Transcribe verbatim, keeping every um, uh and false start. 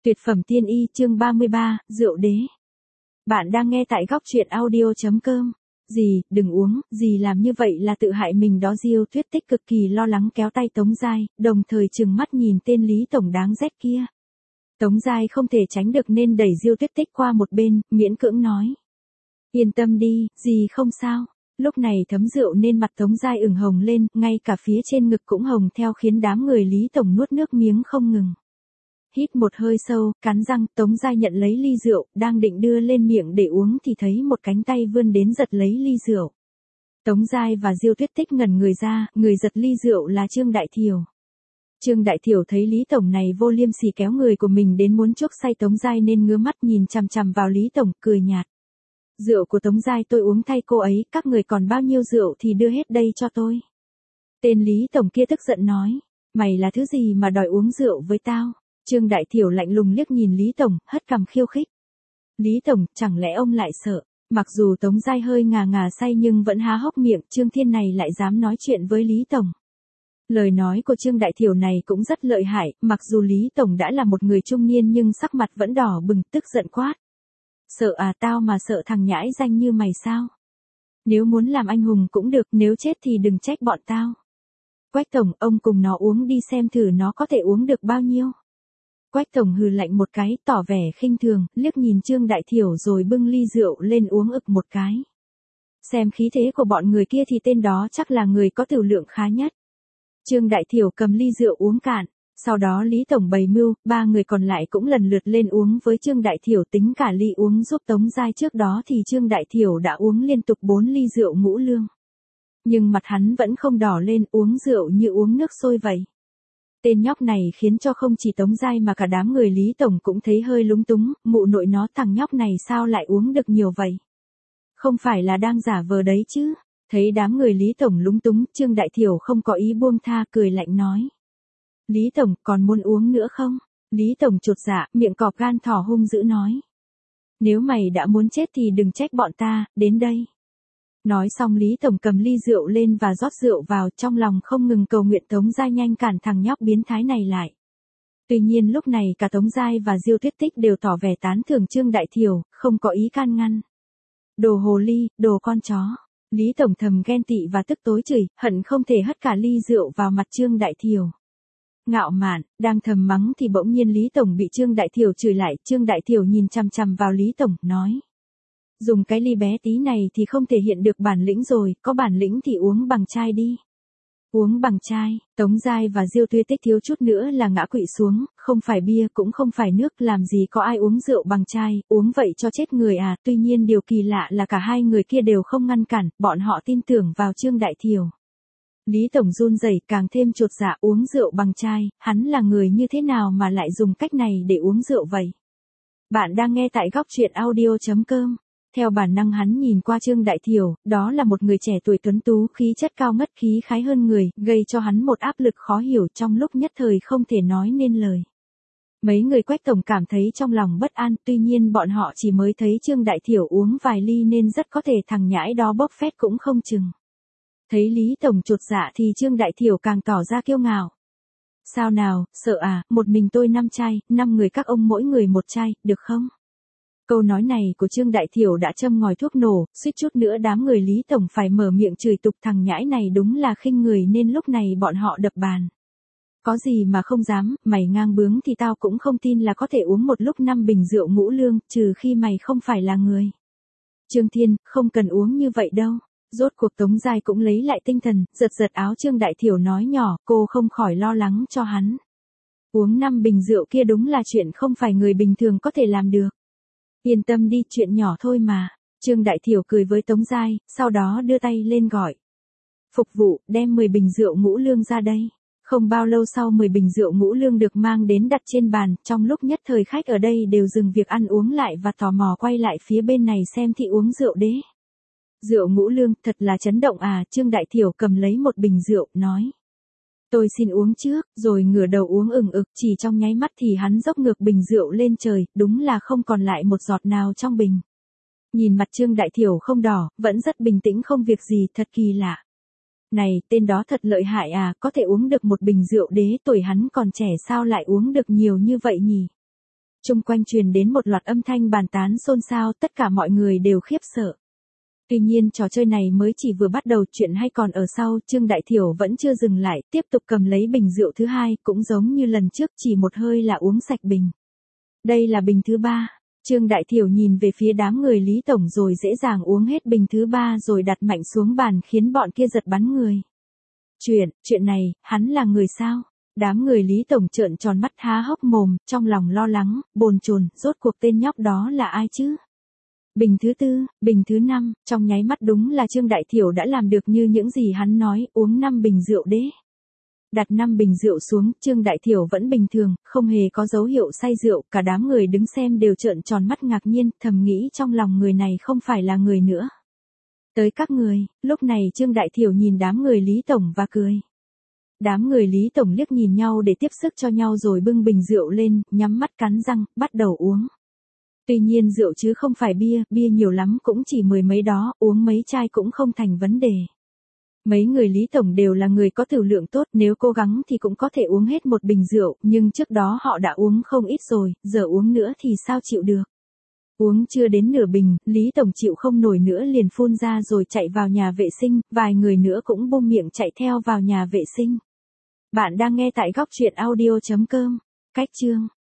Tuyệt phẩm tiên y chương ba mươi ba, rượu đế. Bạn đang nghe tại góc truyện audio.com. Dì, đừng uống, dì làm như vậy là tự hại mình đó. Diêu Tuyết Tích cực kỳ lo lắng kéo tay Tống Giai, đồng thời trừng mắt nhìn tên Lý Tổng đáng ghét kia. Tống Giai không thể tránh được nên đẩy Diêu Tuyết Tích qua một bên, miễn cưỡng nói. Yên tâm đi, dì không sao. Lúc này thấm rượu nên mặt Tống Giai ửng hồng lên, ngay cả phía trên ngực cũng hồng theo khiến đám người Lý Tổng nuốt nước miếng không ngừng. Hít một hơi sâu, cắn răng, Tống Giai nhận lấy ly rượu, đang định đưa lên miệng để uống thì thấy một cánh tay vươn đến giật lấy ly rượu. Tống Giai và Diêu Tuyết Tích ngẩn người ra, người giật ly rượu là Trương Đại Thiểu. Trương Đại Thiểu thấy Lý Tổng này vô liêm sỉ kéo người của mình đến muốn chuốc say Tống Giai nên ngứa mắt nhìn chằm chằm vào Lý Tổng, cười nhạt. Rượu của Tống Giai tôi uống thay cô ấy, các người còn bao nhiêu rượu thì đưa hết đây cho tôi. Tên Lý Tổng kia tức giận nói, mày là thứ gì mà đòi uống rượu với tao? Trương Đại Thiểu lạnh lùng liếc nhìn Lý Tổng, hất cằm khiêu khích. Lý Tổng, chẳng lẽ ông lại sợ? Mặc dù Tống Giai hơi ngà ngà say nhưng vẫn há hốc miệng, Trương Thiên này lại dám nói chuyện với Lý Tổng. Lời nói của Trương Đại Thiểu này cũng rất lợi hại, mặc dù Lý Tổng đã là một người trung niên nhưng sắc mặt vẫn đỏ bừng, tức giận quát. Sợ à, tao mà sợ thằng nhãi danh như mày sao? Nếu muốn làm anh hùng cũng được, nếu chết thì đừng trách bọn tao. Quách Tổng, ông cùng nó uống đi xem thử nó có thể uống được bao nhiêu. Quách Tổng hừ lạnh một cái, tỏ vẻ khinh thường, liếc nhìn Trương Đại Thiểu rồi bưng ly rượu lên uống ực một cái. Xem khí thế của bọn người kia thì tên đó chắc là người có tửu lượng khá nhất. Trương Đại Thiểu cầm ly rượu uống cạn, sau đó Lý Tổng bày mưu, ba người còn lại cũng lần lượt lên uống với Trương Đại Thiểu, tính cả ly uống giúp Tống Giai trước đó thì Trương Đại Thiểu đã uống liên tục bốn ly rượu ngũ lương. Nhưng mặt hắn vẫn không đỏ lên, uống rượu như uống nước sôi vậy. Tên nhóc này khiến cho không chỉ Tống Giai mà cả đám người Lý Tổng cũng thấy hơi lúng túng, mụ nội nó, thằng nhóc này sao lại uống được nhiều vậy? Không phải là đang giả vờ đấy chứ? Thấy đám người Lý Tổng lúng túng, Trương Đại Thiểu không có ý buông tha, cười lạnh nói. Lý Tổng, còn muốn uống nữa không? Lý Tổng chột dạ, miệng cọp gan thỏ hung dữ nói. Nếu mày đã muốn chết thì đừng trách bọn ta, đến đây. Nói xong Lý Tổng cầm ly rượu lên và rót rượu vào, trong lòng không ngừng cầu nguyện Tống Giai nhanh cản thằng nhóc biến thái này lại. Tuy nhiên lúc này cả Tống Giai và Diêu Tuyết Tích đều tỏ vẻ tán thưởng Trương Đại Thiểu, không có ý can ngăn. Đồ hồ ly, đồ con chó. Lý Tổng thầm ghen tị và tức tối chửi, hận không thể hất cả ly rượu vào mặt Trương Đại Thiểu. Ngạo mạn, đang thầm mắng thì bỗng nhiên Lý Tổng bị Trương Đại Thiểu chửi lại, Trương Đại Thiểu nhìn chằm chằm vào Lý Tổng, nói. Dùng cái ly bé tí này thì không thể hiện được bản lĩnh rồi, có bản lĩnh thì uống bằng chai đi. Uống bằng chai, Tống Giai và Diêu Tuyết Tích thiếu chút nữa là ngã quỵ xuống, không phải bia cũng không phải nước, làm gì có ai uống rượu bằng chai, uống vậy cho chết người à. Tuy nhiên điều kỳ lạ là cả hai người kia đều không ngăn cản, bọn họ tin tưởng vào Trương Đại Thiểu. Lý Tổng run rẩy càng thêm chột dạ, uống rượu bằng chai, hắn là người như thế nào mà lại dùng cách này để uống rượu vậy? Bạn đang nghe tại góc truyện audio.com. Theo bản năng hắn nhìn qua Trương Đại Thiểu, đó là một người trẻ tuổi tuấn tú, khí chất cao ngất, khí khái hơn người, gây cho hắn một áp lực khó hiểu, trong lúc nhất thời không thể nói nên lời. Mấy người Quách Tổng cảm thấy trong lòng bất an, tuy nhiên bọn họ chỉ mới thấy Trương Đại Thiểu uống vài ly nên rất có thể thằng nhãi đó bốc phét cũng không chừng. Thấy Lý Tổng chột dạ thì Trương Đại Thiểu càng tỏ ra kiêu ngạo. Sao nào, sợ à, một mình tôi năm chai, năm người các ông mỗi người một chai, được không? Câu nói này của Trương Đại Thiểu đã châm ngòi thuốc nổ, suýt chút nữa đám người Lý Tổng phải mở miệng chửi tục, thằng nhãi này đúng là khinh người nên lúc này bọn họ đập bàn. Có gì mà không dám, mày ngang bướng thì tao cũng không tin là có thể uống một lúc năm bình rượu ngũ lương, trừ khi mày không phải là người. Trương Thiên, không cần uống như vậy đâu. Rốt cuộc Tống Giai cũng lấy lại tinh thần, giật giật áo Trương Đại Thiểu nói nhỏ, cô không khỏi lo lắng cho hắn. Uống năm bình rượu kia đúng là chuyện không phải người bình thường có thể làm được. Yên tâm đi, chuyện nhỏ thôi mà. Trương Đại Thiểu cười với Tống Giai, sau đó đưa tay lên gọi. Phục vụ, đem mười bình rượu ngũ lương ra đây. Không bao lâu sau mười bình rượu ngũ lương được mang đến đặt trên bàn, trong lúc nhất thời khách ở đây đều dừng việc ăn uống lại và tò mò quay lại phía bên này xem thị uống rượu đế. Rượu ngũ lương, thật là chấn động à. Trương Đại Thiểu cầm lấy một bình rượu, nói. Tôi xin uống trước, rồi ngửa đầu uống ừng ực, chỉ trong nháy mắt thì hắn dốc ngược bình rượu lên trời, đúng là không còn lại một giọt nào trong bình. Nhìn mặt Trương Đại Thiểu không đỏ, vẫn rất bình tĩnh không việc gì, thật kỳ lạ. Này, tên đó thật lợi hại à, có thể uống được một bình rượu đế, tuổi hắn còn trẻ sao lại uống được nhiều như vậy nhỉ? Chung quanh truyền đến một loạt âm thanh bàn tán xôn xao, tất cả mọi người đều khiếp sợ. Tuy nhiên trò chơi này mới chỉ vừa bắt đầu, chuyện hay còn ở sau. Trương Đại Thiểu vẫn chưa dừng lại, tiếp tục cầm lấy bình rượu thứ hai, cũng giống như lần trước, chỉ một hơi là uống sạch bình. Đây là bình thứ ba. Trương Đại Thiểu nhìn về phía đám người Lý Tổng rồi dễ dàng uống hết bình thứ ba rồi đặt mạnh xuống bàn khiến bọn kia giật bắn người. Chuyện, chuyện này, hắn là người sao? Đám người Lý Tổng trợn tròn mắt há hốc mồm, trong lòng lo lắng, bồn chồn, rốt cuộc tên nhóc đó là ai chứ? Bình thứ tư, bình thứ năm, trong nháy mắt đúng là Trương Đại Thiểu đã làm được như những gì hắn nói, uống năm bình rượu đế. Đặt năm bình rượu xuống, Trương Đại Thiểu vẫn bình thường, không hề có dấu hiệu say rượu, cả đám người đứng xem đều trợn tròn mắt ngạc nhiên, thầm nghĩ trong lòng người này không phải là người nữa. Tới các người, lúc này Trương Đại Thiểu nhìn đám người Lý Tổng và cười. Đám người Lý Tổng liếc nhìn nhau để tiếp sức cho nhau rồi bưng bình rượu lên, nhắm mắt cắn răng, bắt đầu uống. Tuy nhiên rượu chứ không phải bia, bia nhiều lắm cũng chỉ mười mấy đó, uống mấy chai cũng không thành vấn đề. Mấy người Lý Tổng đều là người có tửu lượng tốt, nếu cố gắng thì cũng có thể uống hết một bình rượu, nhưng trước đó họ đã uống không ít rồi, giờ uống nữa thì sao chịu được. Uống chưa đến nửa bình, Lý Tổng chịu không nổi nữa liền phun ra rồi chạy vào nhà vệ sinh, vài người nữa cũng bum miệng chạy theo vào nhà vệ sinh. Bạn đang nghe tại góc truyện audio chấm com. Cách chương